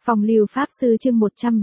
Phong lưu Pháp sư chương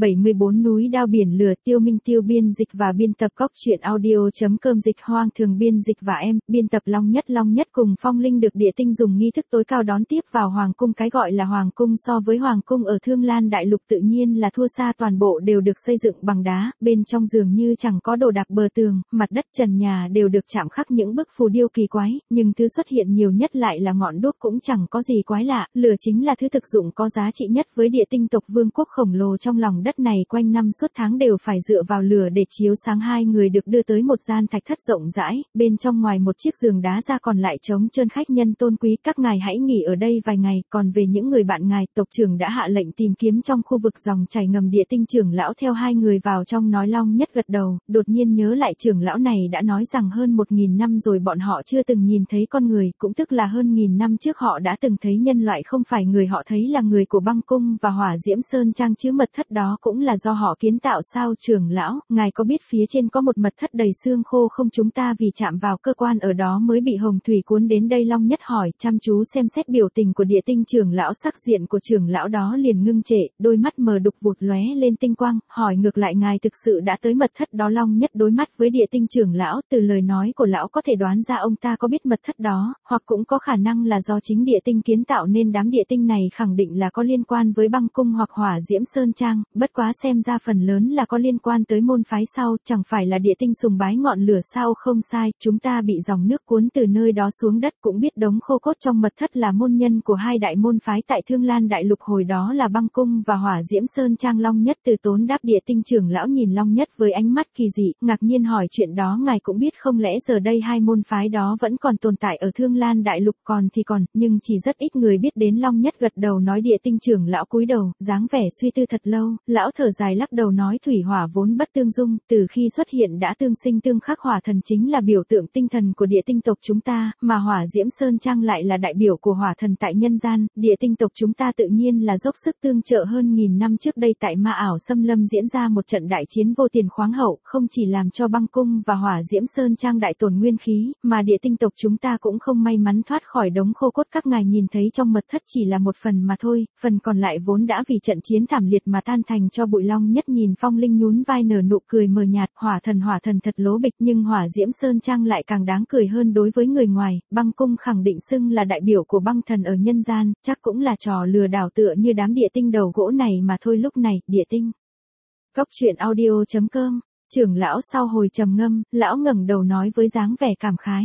174 núi đao biển lửa. Tiêu Minh Tiêu biên dịch và biên tập Cốc Truyện Audio.com. Dịch Hoang Thường biên dịch và em, biên tập Long Nhất cùng Phong Linh được Địa Tinh dùng nghi thức tối cao đón tiếp vào Hoàng cung. Cái gọi là Hoàng cung so với Hoàng cung ở Thương Lan Đại Lục tự nhiên là thua xa, toàn bộ đều được xây dựng bằng đá, bên trong dường như chẳng có đồ đạc, bờ tường, mặt đất, trần nhà đều được chạm khắc những bức phù điêu kỳ quái, nhưng thứ xuất hiện nhiều nhất lại là ngọn đuốc, cũng chẳng có gì quái lạ, lửa chính là thứ thực dụng có giá trị nhất với Địa Tinh tộc vương quốc khổng lồ trong lòng đất này, quanh năm suốt tháng đều phải dựa vào lửa để chiếu sáng. Hai người được đưa tới một gian thạch thất rộng rãi, bên trong ngoài một chiếc giường đá ra còn lại trống trơn. Khách nhân tôn quý, các ngài hãy nghỉ ở đây vài ngày, còn về những người bạn ngài, tộc trưởng đã hạ lệnh tìm kiếm trong khu vực dòng chảy ngầm. Địa Tinh trưởng lão theo hai người vào trong nói. Long Nhất gật đầu, đột nhiên nhớ lại trưởng lão này đã nói rằng hơn 1000 năm rồi bọn họ chưa từng nhìn thấy con người, cũng tức là hơn 1000 năm trước họ đã từng thấy nhân loại không phải người họ thấy là người của băng cung và hỏa diễm sơn trang chứ. Mật thất đó cũng là do họ kiến tạo sao? Trưởng lão, ngài có biết phía trên có một mật thất đầy xương khô không? Chúng ta vì chạm vào cơ quan ở đó mới bị hồng thủy cuốn đến đây. Long Nhất hỏi, chăm chú xem xét biểu tình của Địa Tinh trưởng lão. Sắc diện của trưởng lão đó liền ngưng trệ, đôi mắt mờ đục vụt lóe lên tinh quang, hỏi ngược lại, ngài thực sự đã tới mật thất đó? Long Nhất đối mắt với Địa Tinh trưởng lão, từ lời nói của lão có thể đoán ra ông ta có biết mật thất đó, hoặc cũng có khả năng là do chính Địa Tinh kiến tạo nên. Đám Địa Tinh này khẳng định là có liên quan với băng cung hoặc hỏa diễm sơn trang, bất quá xem ra phần lớn là có liên quan tới môn phái sau. Chẳng phải là Địa Tinh sùng bái ngọn lửa sao? Không sai, chúng ta bị dòng nước cuốn từ nơi đó xuống đất, cũng biết đống khô cốt trong mật thất là môn nhân của hai đại môn phái tại Thương Lan Đại Lục hồi đó là băng cung và hỏa diễm sơn trang. Long Nhất từ tốn đáp. Địa Tinh trưởng lão nhìn Long Nhất với ánh mắt kỳ dị, ngạc nhiên hỏi, chuyện đó ngài cũng biết? không lẽ giờ đây hai môn phái đó vẫn còn tồn tại ở Thương Lan Đại Lục? Còn thì còn, nhưng chỉ rất ít người biết đến. Long Nhất gật đầu nói. Địa Tinh trưởng lão cúi đầu, dáng vẻ suy tư thật lâu, lão thở dài lắc đầu nói, thủy hỏa vốn bất tương dung, từ khi xuất hiện đã tương sinh tương khắc. Hỏa thần chính là biểu tượng tinh thần của Địa Tinh tộc chúng ta, mà hỏa diễm sơn trang lại là đại biểu của hỏa thần tại nhân gian. Địa Tinh tộc chúng ta tự nhiên là dốc sức tương trợ. hơn 1000 năm trước đây tại Ma Ảo Xâm Lâm diễn ra một trận đại chiến vô tiền khoáng hậu, không chỉ làm cho băng cung và hỏa diễm sơn trang đại tổn nguyên khí, mà Địa Tinh tộc chúng ta cũng không may mắn thoát khỏi đống khô cốt. Các ngài nhìn thấy trong mật thất chỉ là một phần mà thôi, phần còn lại vốn đã vì trận chiến thảm liệt mà tan thành cho bụi. Long Nhất nhìn Phong Linh nhún vai nở nụ cười mờ nhạt, hỏa thần thật lố bịch, nhưng hỏa diễm sơn trang lại càng đáng cười hơn đối với người ngoài. Băng cung khẳng định xưng là đại biểu của băng thần ở nhân gian, chắc cũng là trò lừa đảo tựa như đám Địa Tinh đầu gỗ này mà thôi. Lúc này, Địa Tinh Cốc Truyện Audio.com. Trưởng lão sau hồi trầm ngâm, lão ngẩng đầu nói với dáng vẻ cảm khái,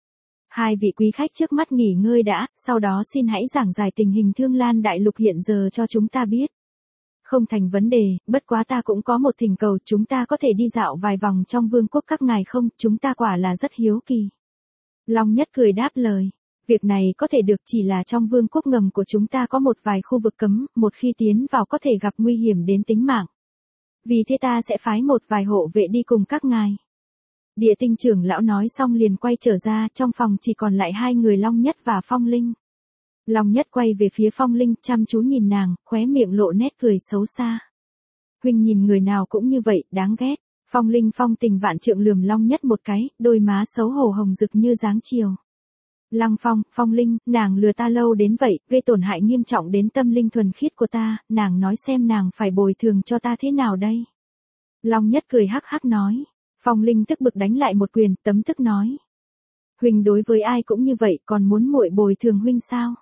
hai vị quý khách trước mắt nghỉ ngơi đã, sau đó xin hãy giảng giải tình hình Thương Lan Đại Lục hiện giờ cho chúng ta biết. Không thành vấn đề, bất quá ta cũng có một thỉnh cầu, chúng ta có thể đi dạo vài vòng trong vương quốc các ngài không? Chúng ta quả là rất hiếu kỳ. Long Nhất cười đáp lời, việc này có thể được, chỉ là trong vương quốc ngầm của chúng ta có một vài khu vực cấm, một khi tiến vào có thể gặp nguy hiểm đến tính mạng. Vì thế ta sẽ phái một vài hộ vệ đi cùng các ngài. Địa Tinh trưởng lão nói xong liền quay trở ra, trong phòng chỉ còn lại hai người Long Nhất và Phong Linh. Long Nhất quay về phía Phong Linh, chăm chú nhìn nàng, khóe miệng lộ nét cười xấu xa. Huynh nhìn người nào cũng như vậy, đáng ghét. Phong Linh phong tình vạn trượng lườm Long Nhất một cái, đôi má xấu hổ hồng rực như dáng chiều. Lăng Phong, Phong Linh, nàng lừa ta lâu đến vậy, gây tổn hại nghiêm trọng đến tâm linh thuần khiết của ta, nàng nói xem nàng phải bồi thường cho ta thế nào đây? Long Nhất cười hắc hắc nói. Phong Linh tức bực đánh lại một quyền, tấm tức nói. Huynh đối với ai cũng như vậy, còn muốn muội bồi thường huynh sao?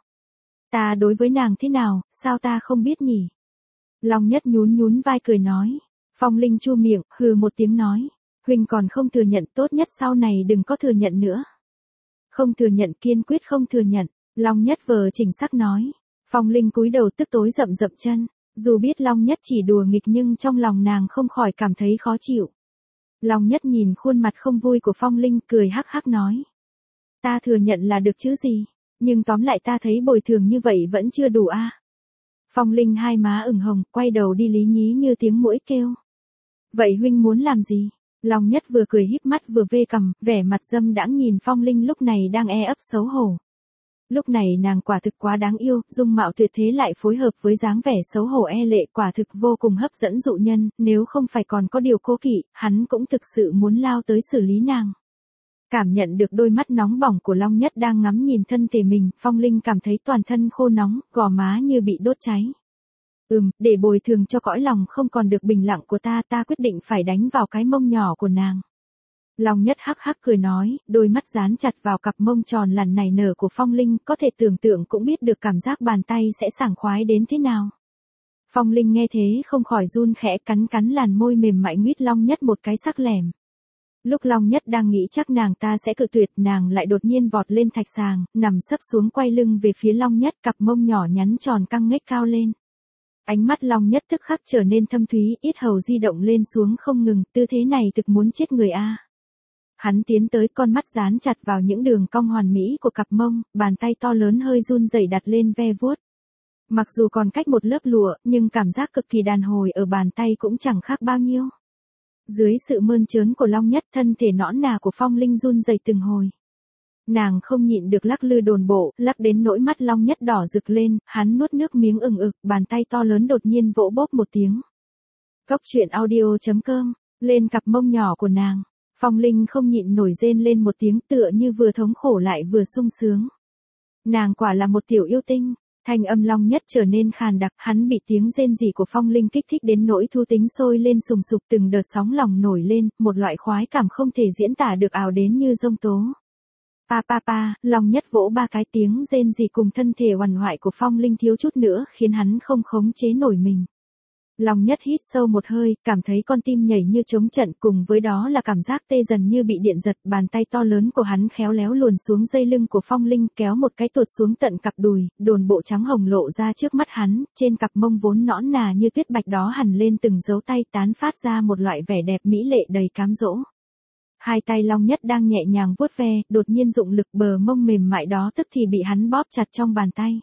Ta đối với nàng thế nào, sao ta không biết nhỉ? Long Nhất nhún vai cười nói. Phong Linh chu miệng, hừ một tiếng nói. Huynh còn không thừa nhận, tốt nhất sau này đừng có thừa nhận nữa. Không thừa nhận, kiên quyết không thừa nhận. Long Nhất vờ chỉnh sắc nói. Phong Linh cúi đầu tức tối dậm chân. Dù biết Long Nhất chỉ đùa nghịch nhưng trong lòng nàng không khỏi cảm thấy khó chịu. Long Nhất nhìn khuôn mặt không vui của Phong Linh, cười hắc hắc nói. Ta thừa nhận là được chứ gì, nhưng tóm lại ta thấy bồi thường như vậy vẫn chưa đủ a. Phong Linh hai má ửng hồng, quay đầu đi lý nhí như tiếng muỗi kêu. Vậy huynh muốn làm gì? Long Nhất vừa cười híp mắt vừa vê cằm, vẻ mặt dâm đãng nhìn Phong Linh lúc này đang e ấp xấu hổ. Lúc này nàng quả thực quá đáng yêu, dung mạo tuyệt thế lại phối hợp với dáng vẻ xấu hổ e lệ, quả thực vô cùng hấp dẫn dụ nhân, nếu không phải còn có điều cố kỵ, hắn cũng thực sự muốn lao tới xử lý nàng. Cảm nhận được đôi mắt nóng bỏng của Long Nhất đang ngắm nhìn thân thể mình, Phong Linh cảm thấy toàn thân khô nóng, gò má như bị đốt cháy. Để bồi thường cho cõi lòng không còn được bình lặng của ta, ta quyết định phải đánh vào cái mông nhỏ của nàng. Long Nhất hắc hắc cười nói, đôi mắt dán chặt vào cặp mông tròn lằn nảy nở của Phong Linh, có thể tưởng tượng cũng biết được cảm giác bàn tay sẽ sảng khoái đến thế nào. Phong Linh nghe thế không khỏi run khẽ, cắn cắn làn môi mềm mại nguyết Long Nhất một cái sắc lẻm. Lúc Long Nhất đang nghĩ chắc nàng ta sẽ cự tuyệt, nàng lại đột nhiên vọt lên thạch sàng, nằm sấp xuống quay lưng về phía Long Nhất, cặp mông nhỏ nhắn tròn căng nghếch cao lên. Ánh mắt Long Nhất tức khắc trở nên thâm thúy, yết hầu di động lên xuống không ngừng, tư thế này thực muốn chết người a. Hắn tiến tới, con mắt dán chặt vào những đường cong hoàn mỹ của cặp mông, bàn tay to lớn hơi run rẩy đặt lên ve vuốt. Mặc dù còn cách một lớp lụa, nhưng cảm giác cực kỳ đàn hồi ở bàn tay cũng chẳng khác bao nhiêu. Dưới sự mơn trớn của Long Nhất, thân thể nõn nà của Phong Linh run rẩy từng hồi. Nàng không nhịn được lắc lư đồn bộ, lắc đến nỗi mắt Long Nhất đỏ rực lên, hắn nuốt nước miếng ừng ực, bàn tay to lớn đột nhiên vỗ bốp một tiếng. Cốc truyện audio.com, lên cặp mông nhỏ của nàng. Phong Linh không nhịn nổi rên lên một tiếng, tựa như vừa thống khổ lại vừa sung sướng. Nàng quả là một tiểu yêu tinh. Thanh âm Long Nhất trở nên khàn đặc, hắn bị tiếng rên rỉ của Phong Linh kích thích đến nỗi thú tính sôi lên sùng sục, từng đợt sóng lòng nổi lên, một loại khoái cảm không thể diễn tả được ào đến như giông tố. Pa pa pa, Long Nhất vỗ ba cái, tiếng rên rỉ cùng thân thể uằn hoại của Phong Linh thiếu chút nữa khiến hắn không khống chế nổi mình. Long Nhất hít sâu một hơi, cảm thấy con tim nhảy như trống trận, cùng với đó là cảm giác tê dần như bị điện giật, bàn tay to lớn của hắn khéo léo luồn xuống dây lưng của Phong Linh, kéo một cái tuột xuống tận cặp đùi, đồn bộ trắng hồng lộ ra trước mắt hắn, trên cặp mông vốn nõn nà như tuyết bạch đó hằn lên từng dấu tay, tán phát ra một loại vẻ đẹp mỹ lệ đầy cám dỗ. Hai tay Long Nhất đang nhẹ nhàng vuốt ve, đột nhiên dụng lực, bờ mông mềm mại đó tức thì bị hắn bóp chặt trong bàn tay.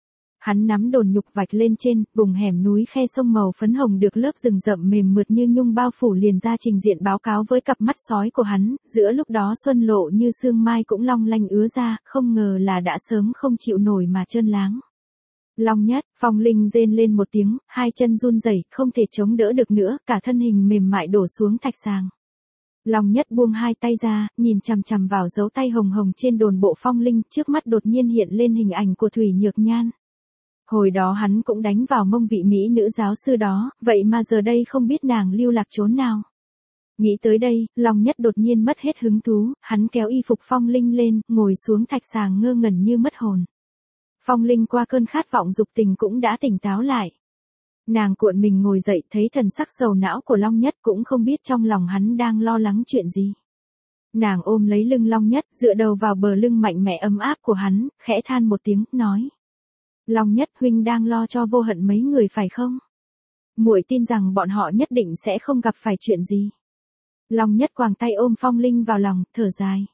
Hắn nắm đồn nhục vạch lên trên, vùng hẻm núi khe sông màu phấn hồng được lớp rừng rậm mềm mượt như nhung bao phủ liền ra trình diện báo cáo với cặp mắt sói của hắn, giữa lúc đó xuân lộ như sương mai cũng long lanh ứa ra, không ngờ là đã sớm không chịu nổi mà trơn láng. Long Nhất, Phong Linh rên lên một tiếng, hai chân run rẩy, không thể chống đỡ được nữa, cả thân hình mềm mại đổ xuống thạch sàng. Long Nhất buông hai tay ra, nhìn chằm chằm vào dấu tay hồng hồng trên đồn bộ Phong Linh, trước mắt đột nhiên hiện lên hình ảnh của Thủy Nhược Nhan. Hồi đó hắn cũng đánh vào mông vị mỹ nữ giáo sư đó, vậy mà giờ đây không biết nàng lưu lạc chốn nào. Nghĩ tới đây, Long Nhất đột nhiên mất hết hứng thú, hắn kéo y phục Phong Linh lên, ngồi xuống thạch sàng ngơ ngẩn như mất hồn. Phong Linh qua cơn khát vọng dục tình cũng đã tỉnh táo lại. Nàng cuộn mình ngồi dậy, thấy thần sắc sầu não của Long Nhất, cũng không biết trong lòng hắn đang lo lắng chuyện gì. Nàng ôm lấy lưng Long Nhất, dựa đầu vào bờ lưng mạnh mẽ ấm áp của hắn, khẽ than một tiếng, nói. Long Nhất, huynh đang lo cho Vô Hận mấy người phải không? Muội tin rằng bọn họ nhất định sẽ không gặp phải chuyện gì. Long Nhất quàng tay ôm Phong Linh vào lòng, thở dài.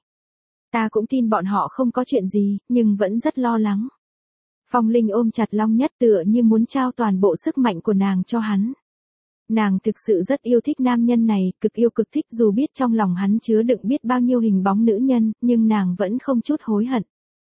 Ta cũng tin bọn họ không có chuyện gì, nhưng vẫn rất lo lắng. Phong Linh ôm chặt Long Nhất tựa như muốn trao toàn bộ sức mạnh của nàng cho hắn. Nàng thực sự rất yêu thích nam nhân này, cực yêu cực thích, dù biết trong lòng hắn chứa đựng biết bao nhiêu hình bóng nữ nhân, nhưng nàng vẫn không chút hối hận.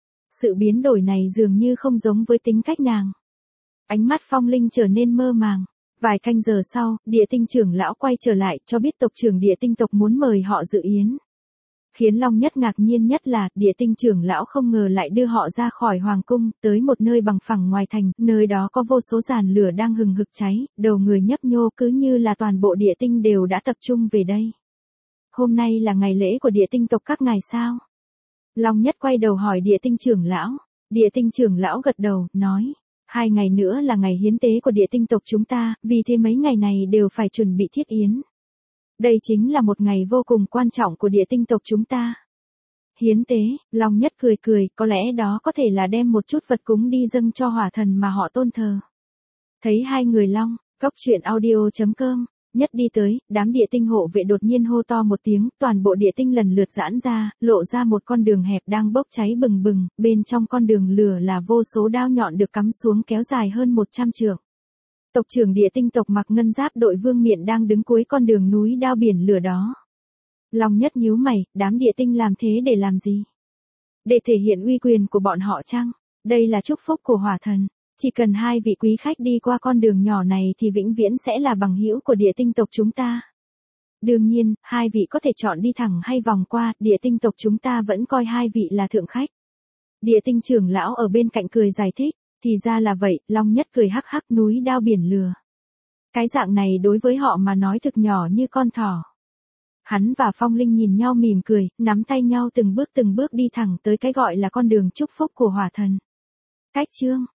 Sự biến đổi này dường như không giống với tính cách nàng. Ánh mắt Phong Linh trở nên mơ màng. Vài canh giờ sau, Địa Tinh trưởng lão quay trở lại, cho biết tộc trưởng Địa Tinh tộc muốn mời họ dự yến. Khiến Long Nhất ngạc nhiên nhất là, Địa Tinh trưởng lão không ngờ lại đưa họ ra khỏi hoàng cung, tới một nơi bằng phẳng ngoài thành, nơi đó có vô số giàn lửa đang hừng hực cháy, đầu người nhấp nhô, cứ như là toàn bộ Địa Tinh đều đã tập trung về đây. Hôm nay là ngày lễ của Địa Tinh tộc các ngài sao? Long Nhất quay đầu hỏi Địa Tinh trưởng lão. Địa Tinh trưởng lão gật đầu, nói. 2 ngày nữa là ngày hiến tế của Địa Tinh tộc chúng ta, vì thế mấy ngày này đều phải chuẩn bị thiết yến. Đây chính là một ngày vô cùng quan trọng của Địa Tinh tộc chúng ta. Hiến tế, Long Nhất cười cười, có lẽ đó có thể là đem một chút vật cúng đi dâng cho hỏa thần mà họ tôn thờ. Thấy hai người Long, Cốc truyện audio.com, Nhất đi tới, đám Địa Tinh hộ vệ đột nhiên hô to một tiếng, toàn bộ Địa Tinh lần lượt giãn ra, lộ ra một con đường hẹp đang bốc cháy bừng bừng, bên trong con đường lửa là vô số đao nhọn được cắm xuống kéo dài hơn 100 trượng. Tộc trưởng Địa Tinh tộc mặc ngân giáp đội Vương Miện đang đứng cuối con đường núi đao biển lửa đó. Long Nhất nhíu mày, đám Địa Tinh làm thế để làm gì? Để thể hiện uy quyền của bọn họ chăng? Đây là chúc phúc của hỏa thần. Chỉ cần 2 vị quý khách đi qua con đường nhỏ này thì vĩnh viễn sẽ là bằng hữu của Địa Tinh tộc chúng ta. Đương nhiên, 2 vị có thể chọn đi thẳng hay vòng qua, Địa Tinh tộc chúng ta vẫn coi 2 vị là thượng khách. Địa Tinh trưởng lão ở bên cạnh cười giải thích. Thì ra là vậy, Long Nhất cười hắc hắc, núi đao biển lửa. Cái dạng này đối với họ mà nói thực nhỏ như con thỏ. Hắn và Phong Linh nhìn nhau mỉm cười, nắm tay nhau từng bước đi thẳng tới cái gọi là con đường chúc phúc của hỏa thần. Cách chương